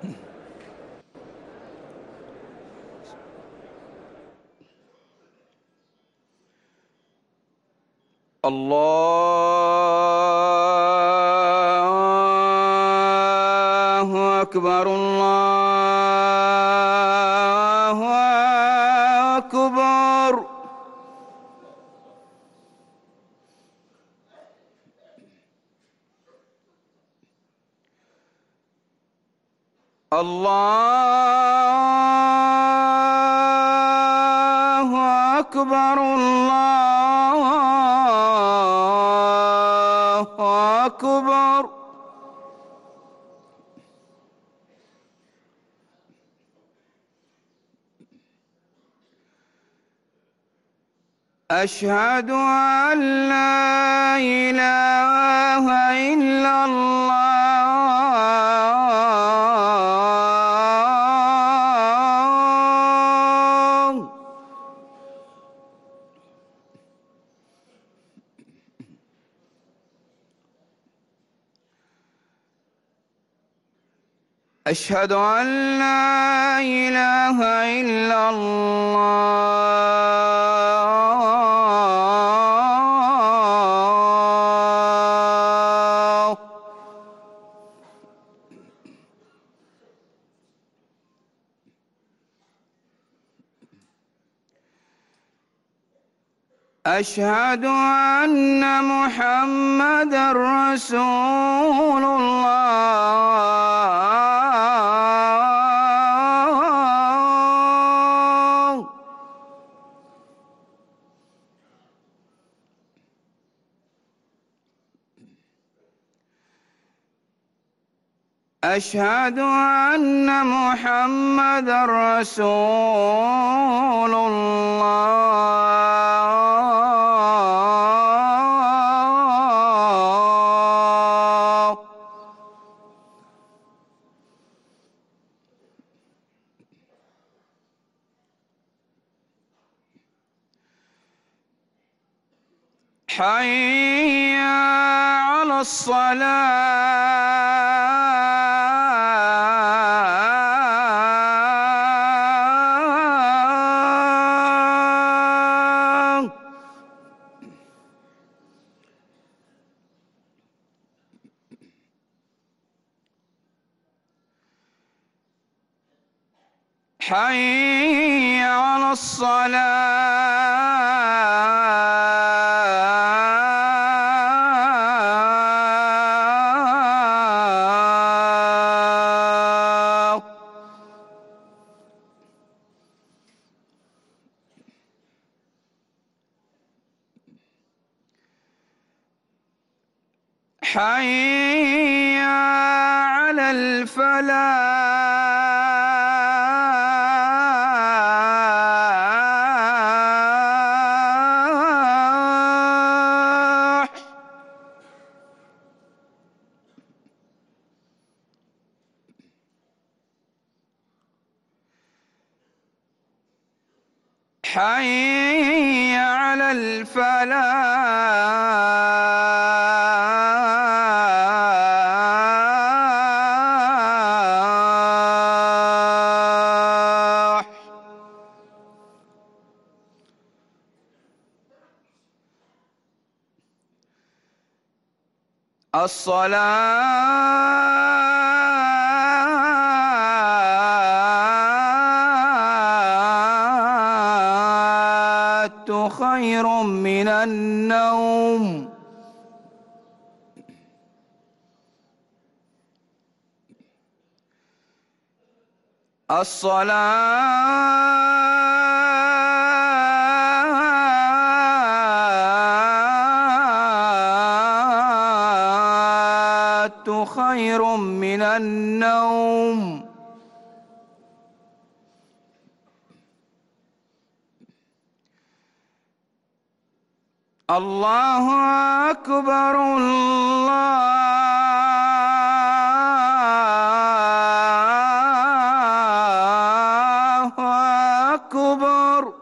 الله أكبر الله أكبر. الله أكبر الله أكبر. أشهد أن لا إله إلا الله. أشهد أن لا إله إلا الله. أشهد أن محمدًا رسول الله. أشهد أن محمدًا رسول الله. حي على الصلاة. حي على الصلاة. حي على الفلاح. حي على الفلاح. الصلاة خير من النوم. الصلاة خير من النوم. الله أكبر الله أكبر.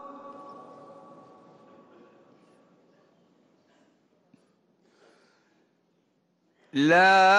لا